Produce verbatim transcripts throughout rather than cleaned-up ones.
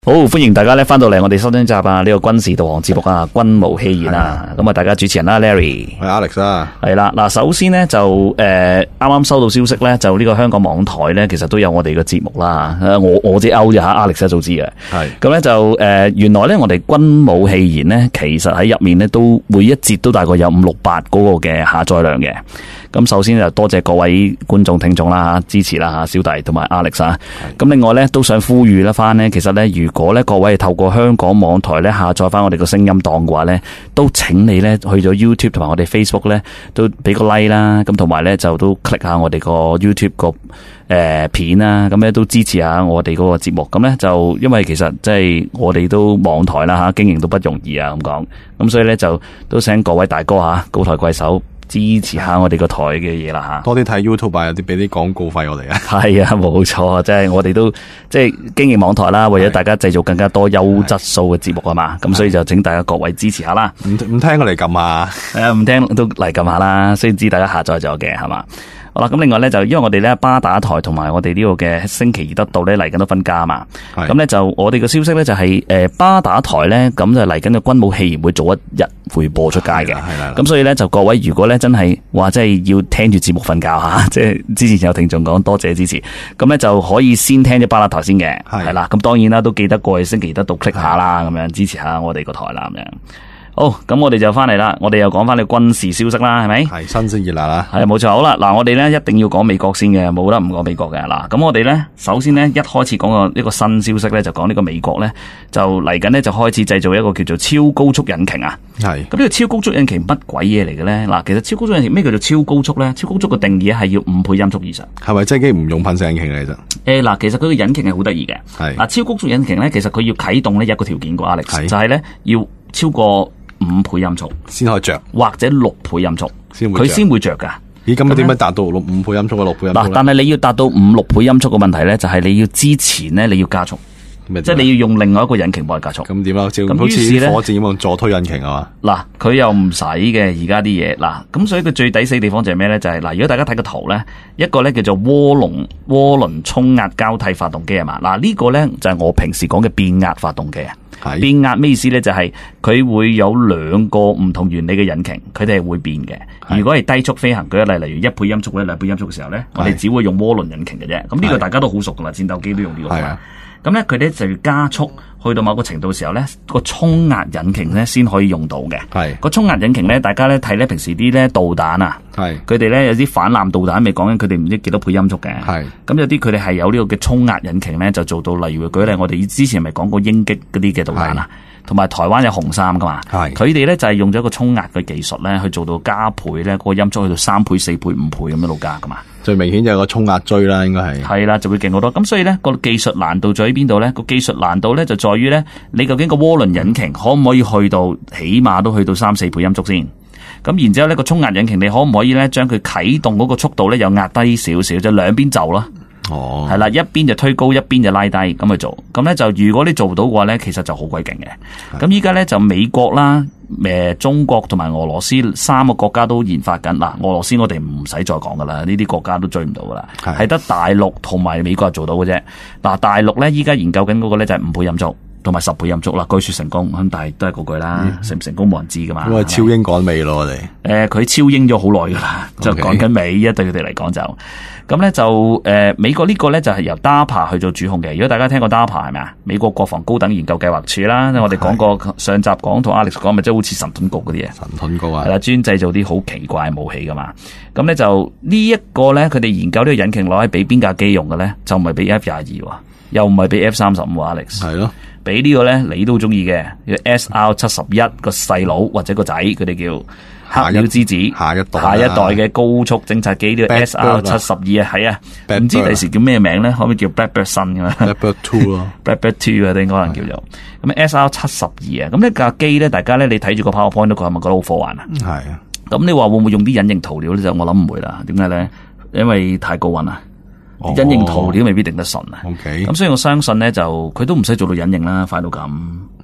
好，歡迎大家咧翻到嚟我哋收聽集啊，呢、這個軍事導航節目啊，軍無戲言啊，咁啊，大家主持人啦 ，Larry， 係 Alex 啊， 係啦，嗱，首先呢，就誒，啱啱收到消息咧，就呢個香港網台咧，其實都有我哋嘅節目啦，誒，我我只勾咋吓 Alex 都知嘅，係，咁咧就誒、呃，原來咧我哋軍無戲言咧，其實喺入面咧都每一節都大概有五六八嗰個嘅下載量嘅。咁首先就多謝各位觀眾聽眾啦吓，支持啦吓，小弟同埋 Alex 啊。咁另外咧都想呼籲啦翻咧，其實咧如果咧各位係透過香港網台咧下載翻我哋個聲音檔嘅話咧，都請你咧去咗 YouTube 同埋我哋 Facebook 咧都俾個 like 啦，咁同埋咧就都 click 下我哋個 YouTube 個誒片啦，咁咧都支持下我哋嗰個節目。咁咧就因為其實即係我哋都網台啦吓，經營都不容易啊咁講，咁所以咧就都請各位大哥吓高抬貴手。支持下我哋個台嘅嘢啦吓， 多啲睇 YouTube 啊，有啲俾啲廣告費我哋啊。 係啊，冇錯，即係我哋都即係經營網台啦，為咗大家製造更加多優質素嘅節目啊嘛，咁所以就請大家各位支持下啦。 唔唔聽我嚟撳啊， 係啊，唔聽都嚟撳下啦，先知大家下載咗嘅係嘛。好啦，咁另外咧就因為我哋咧巴打台同埋我哋呢個嘅星期二得到咧嚟緊都分家嘛，咁咧就我哋嘅消息咧就係、是、誒、呃、巴打台咧咁就嚟緊嘅軍武戲言會早一日會播出街嘅，咁所以咧就各位如果咧真係話即係要聽住節目瞓覺吓，即係之前有聽眾講多謝支持，咁咧就可以先聽咗巴打台先嘅，係啦，咁當然啦都記得過去星期二得到 click 下啦，咁樣支持下我哋個台啦咁樣。好，咁我哋就翻嚟啦，我哋又講翻你軍事消息啦，係咪？係新鮮熱辣啦， 係冇錯。好啦，嗱，我哋咧一定要講美國先嘅，冇得唔講美國嘅。嗱，咁我哋咧首先咧一開始講個呢個新消息咧，就講呢個美國咧就嚟緊咧就開始製造一個叫做超高速引擎啊。係。咁呢個超高速引擎乜鬼嘢嚟嘅咧？嗱，其實超高速引擎咩叫做超高速咧？超高速嘅定義係要五倍音速以上。係咪即係唔用噴射引擎嚟啫？誒，嗱，其實佢個引擎係好得意嘅。係。嗱，超高速引擎咧，其實佢要啟動呢一個條件個 Alex，就係咧要超過五倍音速先可以着，或者六倍音速，佢先會着噶。咦，咁點樣達到六五倍音速嘅六倍音速？嗱，但係你要達到五六倍音速嘅問題咧，就係你要之前咧你要加速，即係你要用另外一個引擎幫你加速。咁點啊？咁好似火箭咁用助推引擎啊嘛？嗱，佢又唔使嘅，而家啲嘢嗱，咁所以佢最抵死嘅地方就係咩咧？就係、是、嗱，如果大家睇個圖咧，一個咧叫做渦輪渦輪衝壓交替發動機啊嘛，嗱、這個、呢個咧就係我平時講嘅變壓發動機啊。變壓咩意思咧？就係、是、佢會有兩個唔同原理嘅引擎，佢哋係會變嘅。如果係低速飛行，舉例例如一倍音速或者兩倍音速嘅時候咧，我哋只會用渦輪引擎嘅啫。咁呢個大家都好熟噶啦，戰鬥機都用呢個。咁咧佢咧就要加速去到某個程度嘅時候咧，個衝壓引擎咧先可以用到嘅。係個衝壓引擎咧，大家咧睇咧平時啲咧導彈啊，係佢哋咧有啲反艦導彈，未講緊佢哋唔知幾多倍音速嘅。係咁有啲佢哋係有呢個嘅衝壓引擎咧，就做到例如舉例，我哋之前咪講過鷹擊嗰啲嘅導彈啊，同埋台灣有紅三噶嘛。係佢哋咧就係用咗一個衝壓嘅技術咧，去做到加倍咧，個音速去到三倍、四倍、五倍咁樣度加噶嘛。最明顯就係個衝壓錐啦，應該係係啦，就會勁好多。咁所以咧個技術難度在喺邊度咧？個技術難度咧就在於咧，你究竟個渦輪引擎可唔可以去到起碼都去到三四倍音速先？咁然之後呢個衝壓引擎你可唔可以咧將佢啟動嗰個速度咧又壓低少少，就兩邊就啦。哦，係啦，一邊就推高，一邊就拉低咁去做。咁咧就如果你做到嘅話咧，其實就好鬼勁嘅。咁依家咧就美國啦、誒中國同埋俄羅斯三個國家都研發緊。嗱，俄羅斯我哋唔使再講噶啦，呢啲國家都追唔到噶啦，係得大陸同埋美國係做到嘅啫。嗱，大陸咧依家研究緊嗰個咧就係五倍音速同埋十倍音速啦，據說成功，咁但係都係嗰句啦，嗯、成唔成功冇人知噶嘛。因為超英趕尾咯，我哋誒佢超英咗好耐噶啦，就講緊尾啊，對佢哋嚟講就。咁咧就誒、呃、美國呢個咧就係由 D A R P A 去做主控嘅。如果大家聽過 D A R P A 係咪啊？美國國防高等研究計劃處啦，我哋講過上集講同 Alex 講，咪即係好似神盾局嗰啲嘢。神盾局啊，係啦，專製造啲好奇怪嘅武器噶嘛。咁咧就呢一個咧，佢哋研究呢個引擎攞嚟俾邊架機用嘅咧，就唔係俾 F 廿二喎，又唔係俾 F 三十五 Alex。係咯，俾呢個咧你都中意嘅，叫 S R 七十一個細佬或者個仔，佢哋叫黑鳥之子，下一代下一代嘅高速偵察機呢個 S R 七十二啊，係啊，唔知第時叫咩名咧？可唔可以叫 Blackbird 新嘅嘛 ？Blackbird Two 咯，Blackbird Two 啊，應該可能叫做咁 S R 七十二啊。咁呢架機咧，大家咧你睇住個 PowerPoint 都覺係咪覺得好科幻啊？係啊。咁你話會唔會用啲隱形塗料咧？就我諗唔會啦。點解咧？因為太高溫啊。隱形塗料未必定得順啊。OK。咁所以我相信咧，就佢都唔使做到隱形啦，快到咁。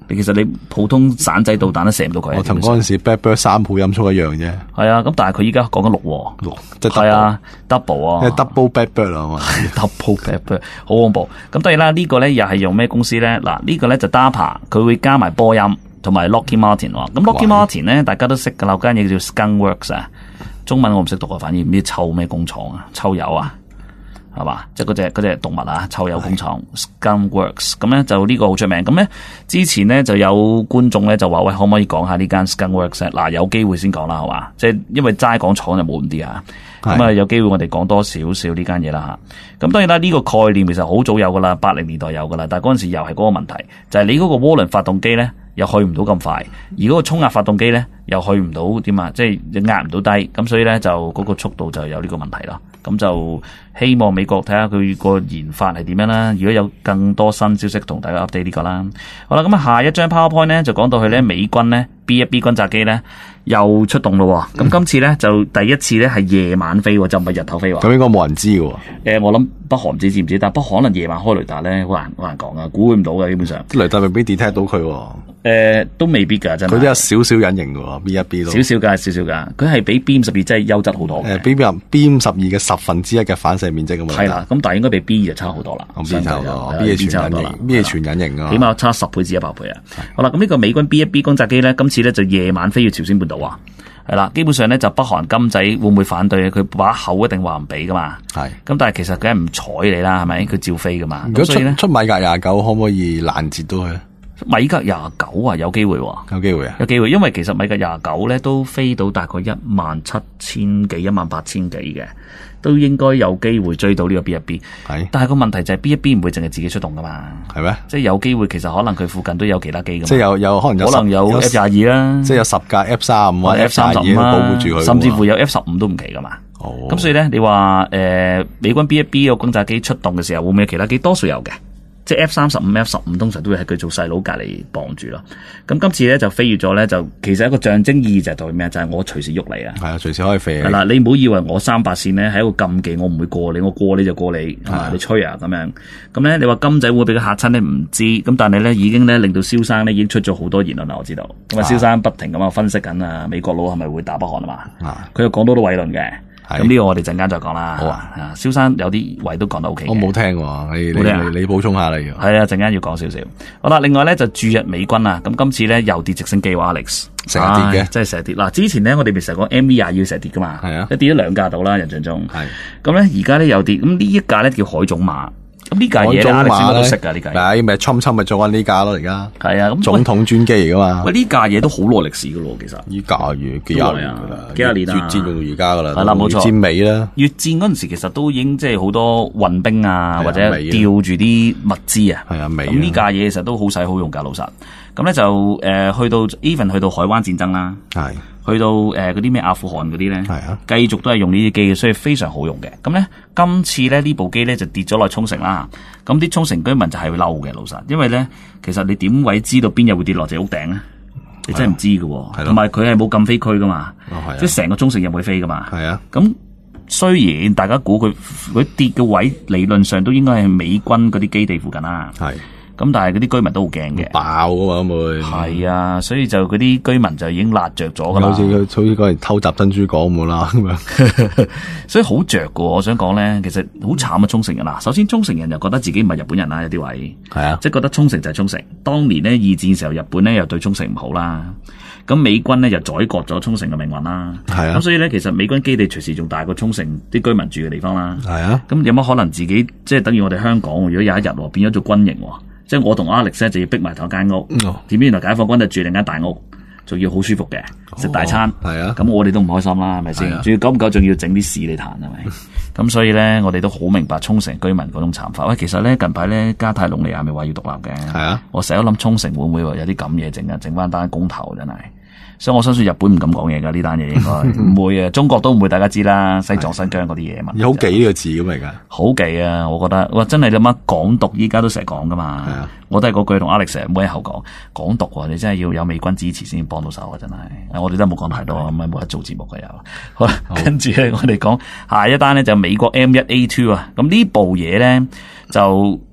其實你普通散仔導彈都射唔到佢。 我同嗰陣時 Blackbird 三倍音速一樣啫。 係啊，咁但係佢依家講緊六喎， 六即係係啊 double 啊， 因為 double Blackbird 啊嘛 ，double Blackbird 好恐怖。咁當然啦，呢個咧又係用咩公司咧？嗱，呢個咧就 D A R P A， 佢會加埋波音同埋 Lockheed Martin 喎。咁 Lockheed Martin 咧，大家都識㗎啦，間嘢叫 Skunkworks 啊，中文我唔識讀啊，反而唔知抽咩工廠啊，抽油啊。係嘛？即係嗰隻嗰隻動物啊，臭鼬工廠 Skunkworks 咁咧就呢個好出名。咁咧之前咧就有觀眾咧就話喂，可唔可以講下呢間 Skunkworks？ 嗱，有機會先講啦，係嘛？即係因為齋講廠就冇咁啲啊。咁啊有機會我哋講多少少呢間嘢啦嚇。咁當然啦，呢個概念其實好早有噶啦，八零年代有噶啦。但係嗰陣時又係嗰個問題，就係你嗰個渦輪發動機咧又去唔到咁快，而嗰個衝壓發動機咧又去唔到點啊？即係壓唔到低，咁所以咧就嗰個速度就有呢個問題啦。咁就希望美國睇下佢個研發係點樣啦。如果有更多新消息，同大家 update 呢個啦。好啦，咁啊下一張 PowerPoint 咧就講到佢咧美軍咧 B 一 B 轟炸機咧又出動咯。咁、嗯、今次咧就第一次咧係夜晚飛，就唔係日頭飛。 咁應該冇人知嘅。 誒，我諗北韓唔知知唔知，但係北韓可能夜晚開雷達咧，好難好難講啊，估唔到嘅基本上。 雷達未必 detect 到佢。 誒，都未必㗎，真係。 佢都有少少隱形嘅 B 一 B 咯。 少少㗎，少少㗎。佢係比 B 五十二真係優質好多。 誒 ，B 比 B 五十二嘅十分之一嘅反射面積咁嘛。 係啦，咁但係應該比 B 就差好多啦。 B 差好多 ，B 係全隱形 ，B 係全隱形啊。 起碼差十倍至一百倍啊。好啦，咁呢個美軍 B 一 B 轟炸機咧，今次咧就夜晚飛越朝鮮半島啊。係啦，基本上咧就北韓金仔會唔會反對？佢把口一定話唔俾噶嘛。係。咁但係其實梗係唔睬你啦，係咪？佢照飛噶嘛。 如果出出米格廿九，可唔可以攔截到佢？ 米格廿九啊，有機會喎。 有機會啊？ 有機會，因為其實米格廿九咧都飛到大概一萬七千幾、一萬八千幾嘅，都應該有機會追到呢個 B 一 B。係。但係個問題就係 B 一 B 唔會淨係自己出動噶嘛。係咩？即係有機會，其實可能佢附近都有其他機噶嘛。即係有有可能有可能有 F 廿二啦，即係有十架 F 三十五或者 F 三十五啦，保護住佢，甚至乎有 F 十五都唔奇噶嘛。哦。咁所以咧，你話誒、呃、美軍 B 一 B 個轟炸機出動嘅時候，會唔會有其他機？多數有嘅。即係 F 三十五、F 十五通常都會喺佢做細佬隔離綁住咯。咁今次咧就飛越咗咧，就其實一個象徵意義就係代表咩？就係、是、我隨時喐你啊！係啊，隨時可以飛。係啦，你唔好以為我三八線咧係一個禁忌，我唔會過你，我過你就過你，係嘛？你吹啊咁樣。咁咧，你話金仔會俾佢嚇親咧？唔知。咁但係咧已經咧令到蕭生咧已經出咗好多言論啦，我知道。咁啊，蕭生不停咁樣分析緊啊，美國佬係咪會打北韓啊嘛？佢又講到好多偉論嘅。咁呢個我哋陣間再講啦。好啊，蕭生有啲位都講得 O K 嘅。我冇聽喎，你你你你補充下你。係啊，陣間要講少少。好啦，另外咧就駐日美軍啊，咁今次咧又跌直升機喎 Alex，成日跌嘅，真係成日跌。嗱，之前咧我哋咪成日講 M V 廿要成日跌噶嘛，係啊，一跌咗兩架到啦，印象中。係。咁咧而家咧又跌，咁呢一架咧叫海種馬。咁呢架嘢咧，你先都識噶呢架。係咪侵侵咪做緊呢架咯？而家係啊，咁總統專機嚟噶嘛？喂，呢架嘢都好耐歷史噶咯，其實。呢架嘢幾廿年噶啦，幾廿年啊，越戰到到而家噶啦。係啦，冇錯。越戰尾啦。越戰嗰陣時其實都已經即係好多運兵啊，或者吊住啲物資啊。係啊，尾。咁呢架嘢其實都好使好用噶，老實。咁咧就誒、呃、去到 even 去到海灣戰爭啦。係。去到誒嗰啲咩阿富汗嗰啲咧，係啊，繼續都係用呢啲機嘅，所以非常好用嘅。咁咧，今次咧呢部機咧就跌咗落沖繩啦。咁啲沖繩居民就係會嬲嘅，老實，因為咧其實你點會知道邊日會跌落隻屋頂咧？你真係唔知㗎喎。同埋佢係冇禁飛區噶嘛，即係成個沖繩入去飛噶嘛。係啊。咁雖然大家估佢佢跌嘅位理論上都應該係美軍嗰啲基地附近啦。係。咁但係嗰啲居民都好驚嘅，爆啊嘛會係啊，所以就嗰啲居民就已經辣着咗噶啦，好似佢好似嗰人偷襲珍珠港咁啦咁樣，所以好着噶。我想講咧，其實好慘啊，沖繩人嗱。首先，沖繩人又覺得自己唔係日本人啦，有啲位係啊，即係覺得沖繩就係沖繩。當年呢，二戰時候，日本咧又對沖繩唔好啦，咁美軍咧又宰割咗沖繩嘅命運啦，係啊。咁所以咧，其實美軍基地隨時仲大過沖繩啲居民住嘅地方啦，係啊。咁有乜可能自己即係等於我哋香港，如果有一日變咗做軍營？即係我同 Alex 咧就要逼埋同一間屋，點知原來解放軍就住另一間大屋，仲要好舒服嘅，食大餐，係啊，咁我哋都唔開心啦，係咪先？仲要久唔久仲要整啲屎你彈，係咪？咁所以咧，我哋都好明白沖繩居民嗰種慘法。喂，其實咧近排咧加泰隆尼亞咪話要獨立嘅，係啊，我成日都諗沖繩會唔會有啲咁嘢整啊？整翻單公投真係。所以我相信日本唔敢講嘢噶呢單嘢，應該唔會啊，中國都唔會，大家知啦，西藏新疆嗰啲嘢嘛。有好忌呢個字咁嚟噶？好忌啊！我覺得哇，真係你乜港獨依家都成日講噶嘛。係啊，我都係嗰句同 Alex 成日每一口講港獨，你真係要有美軍支持先幫到手啊！真係，我哋都冇講太多，咁咪冇得做節目嘅又。好啦，跟住咧我哋講下一單咧就美國 M 一 A 二啊，咁呢部嘢咧就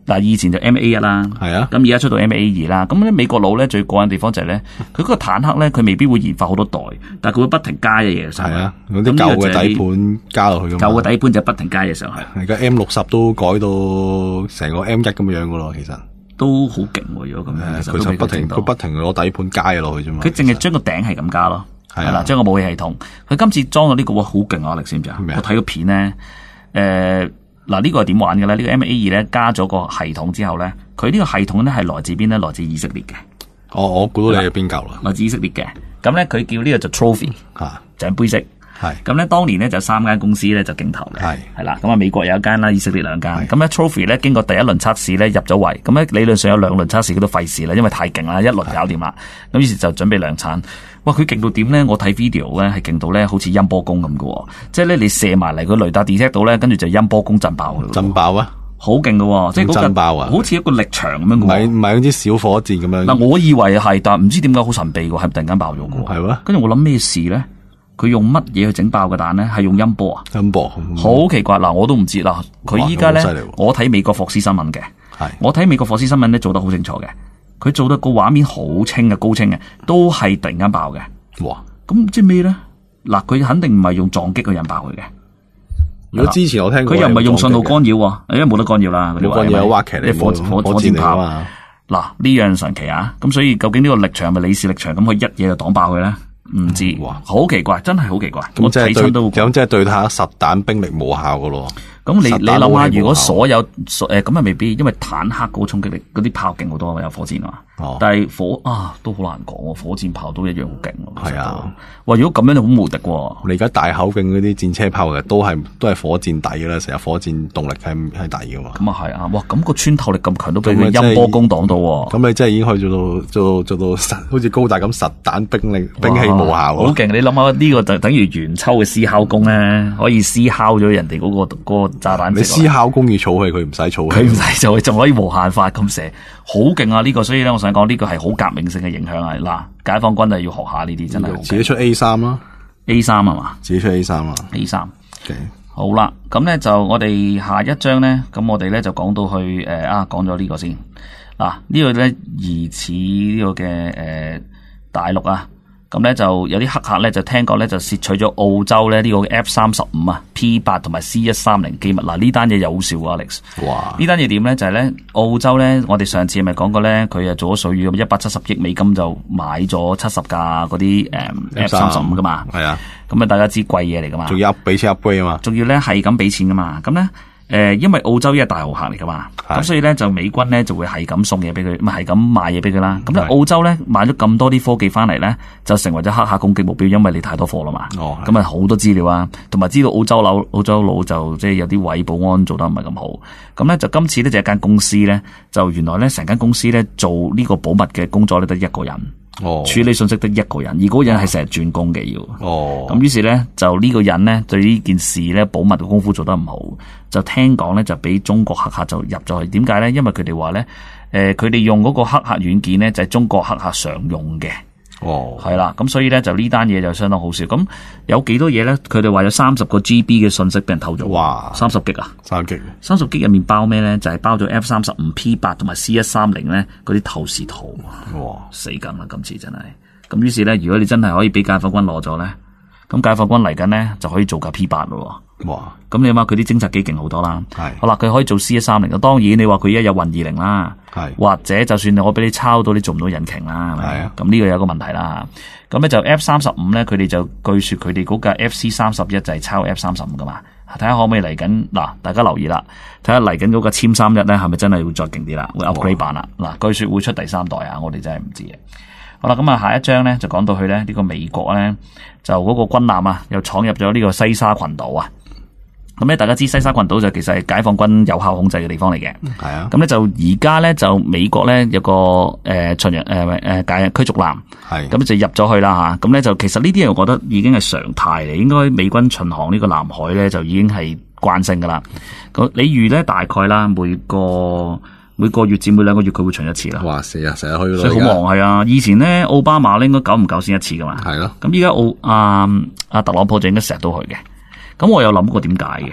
嗱，以前就 M A 一啦， 係啊， 咁而家出到 M A 二啦。咁咧美國佬咧最過癮地方就係咧，佢嗰個坦克咧，佢未必會研發好多代，但係佢會不停加嘅嘢上去。 係啊，嗰啲舊嘅底盤加落去㗎嘛。 舊嘅底盤就不停加嘢上去。 而家 M 六十都改到成個 M 一咁樣噶咯，其實都好勁喎！如果咁樣， 佢就不停佢不停攞底盤加嘢落去啫嘛。 佢淨係將個頂係咁加咯， 係啦， 將個武器系統。佢今次裝咗呢個好勁啊！你知唔知啊？我睇個片咧，誒。嗱，呢個係點玩嘅咧？呢、這個 M A 二咧加咗個系統之後咧，佢呢個系統咧係來自邊咧？來自以色列嘅。 哦，我估到你係邊嚿啦？ 來自以色列嘅。咁咧佢叫呢個就 Trophy 嚇獎杯式。係。咁咧當年咧就三間公司咧就競投嘅。係。係啦，咁啊美國有一間啦，以色列兩間。咁咧 Trophy 咧經過第一輪測試咧入咗圍，咁咧理論上有兩輪測試佢都費事啦，因為太勁啦，一輪搞掂啦。咁於是就準備量產。哇！佢勁到點咧？我睇 video 咧係勁到咧，好似音波弓咁嘅，即係咧你射埋嚟，佢雷達 detect 到咧，跟住就音波弓震爆佢。震爆啊！好勁嘅，即係嗰個震爆啊！好似一個力場咁樣嘅。唔係唔係嗰啲小火箭咁樣。嗱，我以為係，但係唔知點解好神秘嘅，係突然間爆咗嘅。係咩？跟住我諗咩事咧？佢用乜嘢去整爆個彈咧？係用音波啊？音波好奇怪嗱，我都唔知嗱。佢依家咧，我睇美國霍斯新聞嘅，係我睇美國霍斯新聞咧做得好清楚嘅。佢做得個畫面好清嘅，高清嘅，都係突然間爆嘅。哇！咁即係咩咧？嗱，佢肯定唔係用撞擊去引爆佢嘅。如果之前我聽過，佢又唔係用信號干擾喎，因為冇得干擾啦。冇干擾有挖劇嚟，火火火箭炮啊！嗱，呢樣神奇啊！咁所以究竟呢個力場係咪李氏力場？咁佢一嘢就擋爆佢咧？唔知，哇！好奇怪，真係好奇怪。咁即係對，咁即係對下實彈兵力無效噶咯。咁你你諗下，如果所有誒咁啊未必，因為坦克嗰個衝擊力，嗰啲炮勁好多，有火箭啊。哦。但係火啊都好難講喎，火箭炮都一樣好勁。係啊。哇！如果咁樣就好無敵喎。你而家大口徑嗰啲戰車炮嘅都係都係火箭底㗎啦，成日火箭動力係係底㗎嘛。咁啊係啊！哇！咁個穿透力咁強都俾佢音波攻擋到喎。咁你真係已經可以做到做到做到實，好似高達咁實彈兵力兵器無效。好勁！你諗下呢個就等於元秋嘅思考弓咧，可以思考咗人哋嗰個嗰個炸彈。你思考弓要儲氣，佢唔使儲氣，佢唔使儲氣，仲可以無限發咁射，好勁啊！呢個所以咧，我想講呢個係好革命性嘅影響啊！嗱，解放軍就要學下呢啲，真係自己出 A 三啦 ，A 三係嘛？自己出 A 三啊 ，A 三。Okay. 好啦，咁咧就我哋下一章咧，咁我哋咧就講到去誒、呃、啊，講咗呢個先嗱，呢個咧疑似呢個嘅誒、呃、大陸啊。咁咧就有啲黑客咧就聽講咧就竊取咗澳洲咧呢個 F 三十五啊 P 八同埋 C 一三零機密。嗱，呢單嘢又好笑啊 Alex。哇！呢單嘢點咧就係、是、咧澳洲咧，我哋上次係咪講過咧佢啊做咗水魚咁一百七十億美金就買咗七十架嗰啲誒 F 三十五噶嘛。係啊。咁啊大家知貴嘢嚟噶嘛。仲要俾錢 upgrade 啊嘛。仲要咧係咁俾錢噶嘛。咁咧。誒，因為澳洲依係大豪客嚟噶嘛，咁所以咧就美軍咧就會係咁送嘢俾佢，咪係咁賣嘢俾佢啦。咁咧澳洲咧買咗咁多啲科技翻嚟咧，就成為咗黑客攻擊目標，因為你太多貨啦嘛。哦，咁啊好多資料啊，同埋知道澳洲佬澳洲佬就即係有啲位保安做得唔係咁好。咁咧就今次呢，就一間公司咧，就原來咧成間公司咧做呢個保密嘅工作咧得一個人。哦，處理信息得一個人，而嗰個人係成日轉工嘅要。哦，咁於是咧就呢個人咧對呢件事咧保密嘅功夫做得唔好，就聽講咧就俾中國黑客就入咗去。點解咧？因為佢哋話咧，誒佢哋用嗰個黑客軟件咧就係中國黑客常用嘅。哦，係啦，咁所以咧就呢單嘢就相當好笑。咁有幾多嘢咧？佢哋話有三十個 G B 嘅信息俾人偷咗。哇，三十 G 啊，三十 G，三十 G 入面包咩咧？就係、是、包咗 F 三十五 P 八同埋 C 一三零咧嗰啲透視圖。哇，死梗啦！今次真係。咁於是咧，如果你真係可以俾解放軍攞咗咧，咁解放軍嚟緊咧就可以做架 P 八咯。哇！咁你諗下佢啲偵察機勁好多啦。係。好啦，佢可以做 C 一三零。當然你話佢而家有運二零啦。係。或者就算我俾你抄到，你做唔到引擎啦。係啊。咁呢個有一個問題啦。咁咧就 F 三十五咧，佢哋就據說佢哋嗰架 F C 三十一就係抄 F 三十五噶嘛。睇下可唔可以嚟緊嗱，大家留意啦，睇下嚟緊嗰架殲三一咧係咪真係會再勁啲啦，會 upgrade 版啦。嗱，據說會出第三代啊，我哋真係唔知嘅。好啦，咁啊下一章咧就講到去咧呢個美國咧就嗰個軍艦啊又闖入咗呢個西沙群島啊。咁咧大家知西沙群島就其實係解放軍有效控制嘅地方嚟嘅。係啊。咁咧就而家咧就美國咧有個誒巡洋誒誒解驅逐艦。係。咁就入咗去啦吓。咁咧就其實呢啲嘢我覺得已經係常態嚟，應該美軍巡航呢個南海咧就已經係慣性噶啦。咁你預咧大概啦每個每個月至每兩個月佢會巡一次啦。哇！成日成日去咯。所以好忙係啊。以前咧奧巴馬咧應該久唔久先一次噶嘛。係咯。咁依家奧阿阿特朗普就應該成日都去嘅。咁我有諗過點解嘅？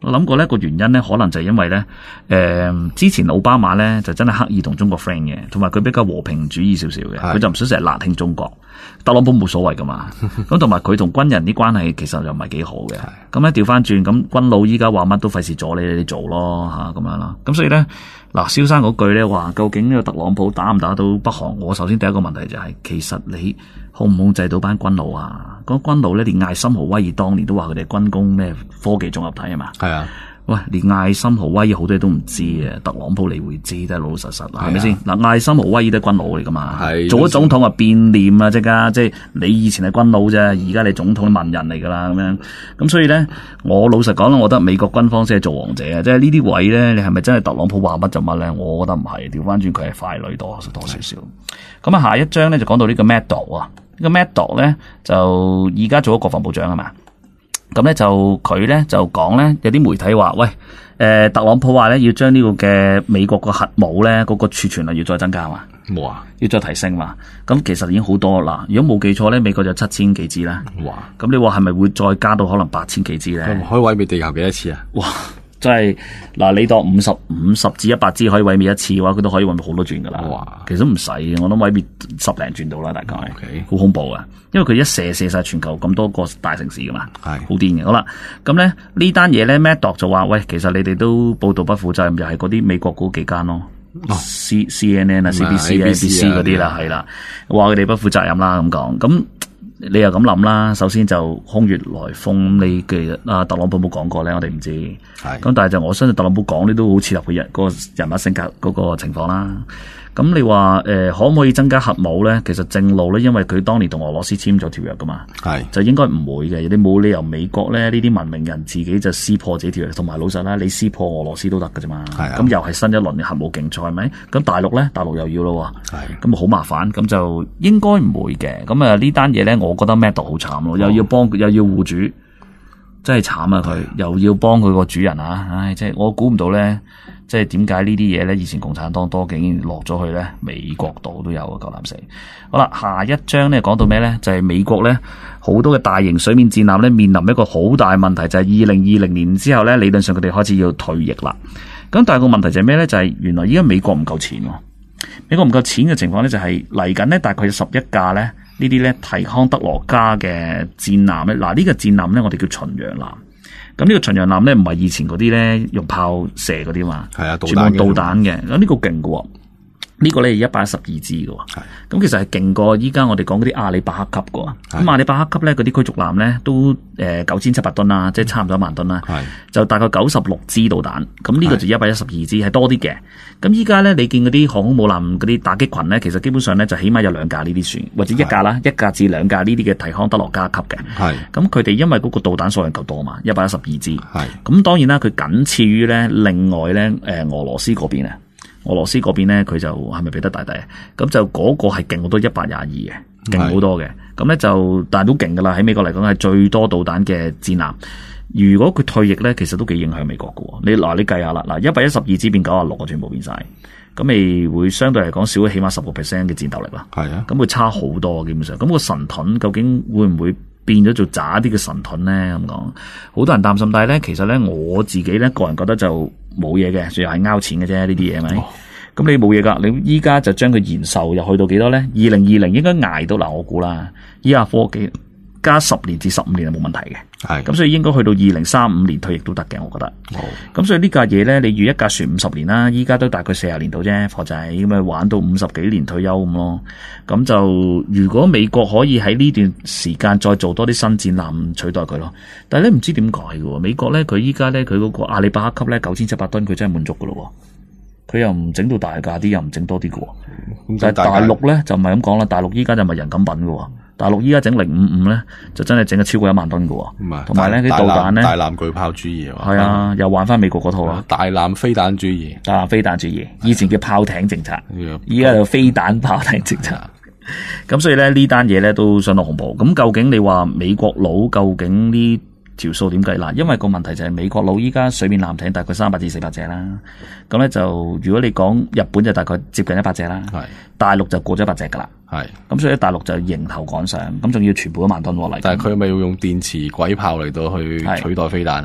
我諗過呢個原因咧，可能就係因為咧，誒、呃、之前奧巴馬咧就真係刻意同中國 friend 嘅，同埋佢比較和平主義少少嘅，佢就唔想成日辣興中國。特朗普冇所謂噶嘛，咁同埋佢同軍人啲關係其實又唔係幾好嘅。咁咧調翻轉，咁軍佬依家話乜都費事阻你，你做咯嚇咁樣啦。咁所以咧，嗱，蕭生嗰句咧話，究竟呢個特朗普打唔打到北韓？我首先第一個問題就係、是，其實你控唔控制到班軍佬啊？嗰、那個、軍佬咧，連艾森豪威爾當年都話佢哋軍工咩科技綜合體啊嘛。係啊。喂，連艾森豪威爾好多嘢都唔知啊，特朗普你會知，都係老老實實，係咪先？嗱，艾森豪威爾都係軍佬嚟噶嘛，做咗總統啊變臉啊，即刻，即係你以前係軍佬啫，而家你總統文人嚟噶啦，咁樣，咁所以咧，我老實講啦，我覺得美國軍方先係做王者啊，即係呢啲位咧，你係咪真係特朗普話乜就乜咧？我覺得唔係，調翻轉佢係傀儡多多少少。咁啊，下一章咧就講到呢個 Maddox 啊，呢個 Maddox 咧就而家做咗國防部長啊嘛。咁咧就佢咧就講咧，有啲媒體話，喂，誒、呃、特朗普話咧要將呢個嘅美國個核武咧嗰個儲存量要再增加嘛，冇啊，要再提升嘛。咁其實已經好多啦。如果冇記錯咧，美國就七千幾支啦。哇！咁你話係咪會再加到可能八千幾支咧？ 可以毀滅地球幾多次啊？ 哇！真係嗱，你當五十五十至一百支可以毀滅一次嘅話，佢都可以毀滅好多轉噶啦。哇！其實唔使，我諗毀滅十零轉到啦，大概。OK，好恐怖啊！因為佢一射射晒全球咁多個大城市噶嘛，係好癲嘅。好啦，咁咧呢單嘢咧 Maddox 就話：喂，其實你哋都報道不負責任，又係嗰啲美國嗰幾間咯、哦、，C C N N 啊、C B C 啊、A B C 嗰啲啦，係啦，話佢哋不負責任啦咁講。咁你又咁諗啦，首先就空穴來風，你嘅啊特朗普冇講過咧，我哋唔知。係咁，但係就我相信特朗普講呢都好切合佢人嗰個人物性格嗰個情況啦。咁你話誒、呃、可唔可以增加核武咧？其實正路咧，因為佢當年同俄羅斯簽咗條約噶嘛，係就應該唔會嘅。你冇理由美國咧呢啲文明人自己就撕破自己條約，同埋老實啦，你撕破俄羅斯都得噶啫嘛。係咁又係新一輪嘅核武競賽，係咪？咁大陸咧，大陸又要咯，係咁好麻煩，咁就應該唔會嘅。咁啊呢單嘢咧，我覺得 Maddox 好慘咯，又要幫又要護主，真係慘啊佢，又要幫佢個主人啊，唉，即係我估唔到咧。即係點解呢啲嘢咧？以前共產黨多，竟然落咗去咧美國度都有啊！夠膽死。好啦，下一章咧講到咩咧？就係、是、美國咧好多嘅大型水面戰艦咧面臨一個好大問題，就係二零二零年之後咧，理論上佢哋開始要退役啦。咁但係個問題就係咩咧？就係、是、原來而家美國唔夠錢喎。美國唔夠錢嘅情況咧，就係嚟緊咧大概有十一架咧呢啲咧提康德羅加嘅戰艦咧。嗱、這、呢個戰艦咧我哋叫巡洋艦。咁呢個巡洋艦咧唔係以前嗰啲咧用炮射嗰啲嘛，係啊，全部導彈嘅。咁呢個勁嘅喎，呢個咧係一百一十二支嘅喎。咁其實係勁過依家我哋講嗰啲阿里伯克級嘅喎。咁阿里伯克級咧嗰啲驅逐艦咧都誒九千七百噸啦，即係差唔多一萬噸啦。就大概九十六支導彈。咁呢個就一百一十二支，係多啲嘅。咁依家咧你見嗰啲航空母艦嗰啲打擊群咧，其實基本上咧就起碼有兩架呢啲船，或者一架啦，一架至兩架呢啲嘅提康德羅加級嘅。係。咁佢哋因為嗰個導彈數量夠多嘛，一百一十二支。係。咁當然啦，佢僅次於咧另外咧誒俄羅斯嗰邊啊。俄羅斯嗰邊咧，佢就係咪彼得大帝？咁就嗰個係勁好多一百廿二嘅，勁好多嘅。咁咧就但係都勁噶啦，喺美國嚟講係最多導彈嘅戰艦。如果佢退役咧，其實都幾影響美國㗎。你嗱，你計下啦，嗱一百一十二支變九十六個，全部變晒，咁咪會相對嚟講少咗起碼十個 percent 嘅戰鬥力啦。係啊，咁會差好多基本上。咁個神盾究竟會唔會變咗做渣啲嘅神盾咧？咁講，好多人擔心，但係咧，其實咧我自己咧個人覺得就冇嘢嘅，最後係拗錢嘅啫，呢啲嘢係咪？咁、哦、你冇嘢噶，你依家就將佢延壽又去到幾多咧？二零二零應該捱到嗱，我估啦，依家科技加十年至十五年係冇問題嘅。係，咁所以應該去到二零三五年退役都得嘅，我覺得。好，咁所以呢架嘢咧，你預一架船五十年啦，依家都大概四十年度啫，貨仔咁咪玩到五十幾年退休咁咯。咁就如果美國可以喺呢段時間再做多啲新戰艦取代佢咯，但係咧唔知點解嘅，美國咧佢依家咧佢嗰個阿里伯克級咧九千七百噸，佢真係滿足噶咯。佢又唔整到大架啲，又唔整多啲嘅。咁但係大陸咧就唔係咁講啦，大陸依家就唔係人咁品嘅。大陸依家整零五五咧，就真係整咗超過一萬噸嘅，同埋咧啲導彈咧，大艦巨炮主義係啊，又玩翻美國嗰套啦，大艦飛彈主義，大艦飛彈主義，以前叫炮艇政策，依家就飛彈炮艇政策。咁所以咧呢單嘢咧都相當恐怖。咁究竟你話美國佬究竟呢條數點計？嗱，因為個問題就係美國佬依家水面艦艇大概三百至四百隻啦，咁咧就如果你講日本就大概接近一百隻啦，係大陸就過咗一百隻噶啦，係咁所以大陸就迎頭趕上，咁仲要全部一萬噸嚟。但係佢咪要用電磁軌炮嚟到去取代飛彈咧？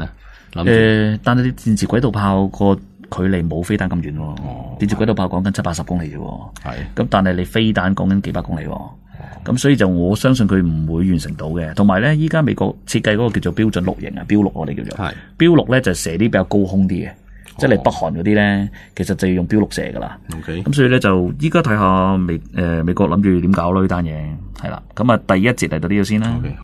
諗住誒，但係啲電磁軌道炮個距離冇飛彈咁遠喎。 哦電磁軌道炮講緊七八十公里啫喎。 係咁但係你飛彈講緊幾百公里喎。咁所以就我相信佢唔會完成到嘅。同埋咧，依家美國設計嗰個叫做標準六型啊，標六我哋叫做。 係標六咧就射啲比較高空啲嘅，即係你北韓嗰啲咧，其實就要用標六射噶啦。 OK。 咁所以咧就依家睇下美誒美國諗住點搞咯呢單嘢，係啦。咁啊第一節嚟到呢度先啦。 OK。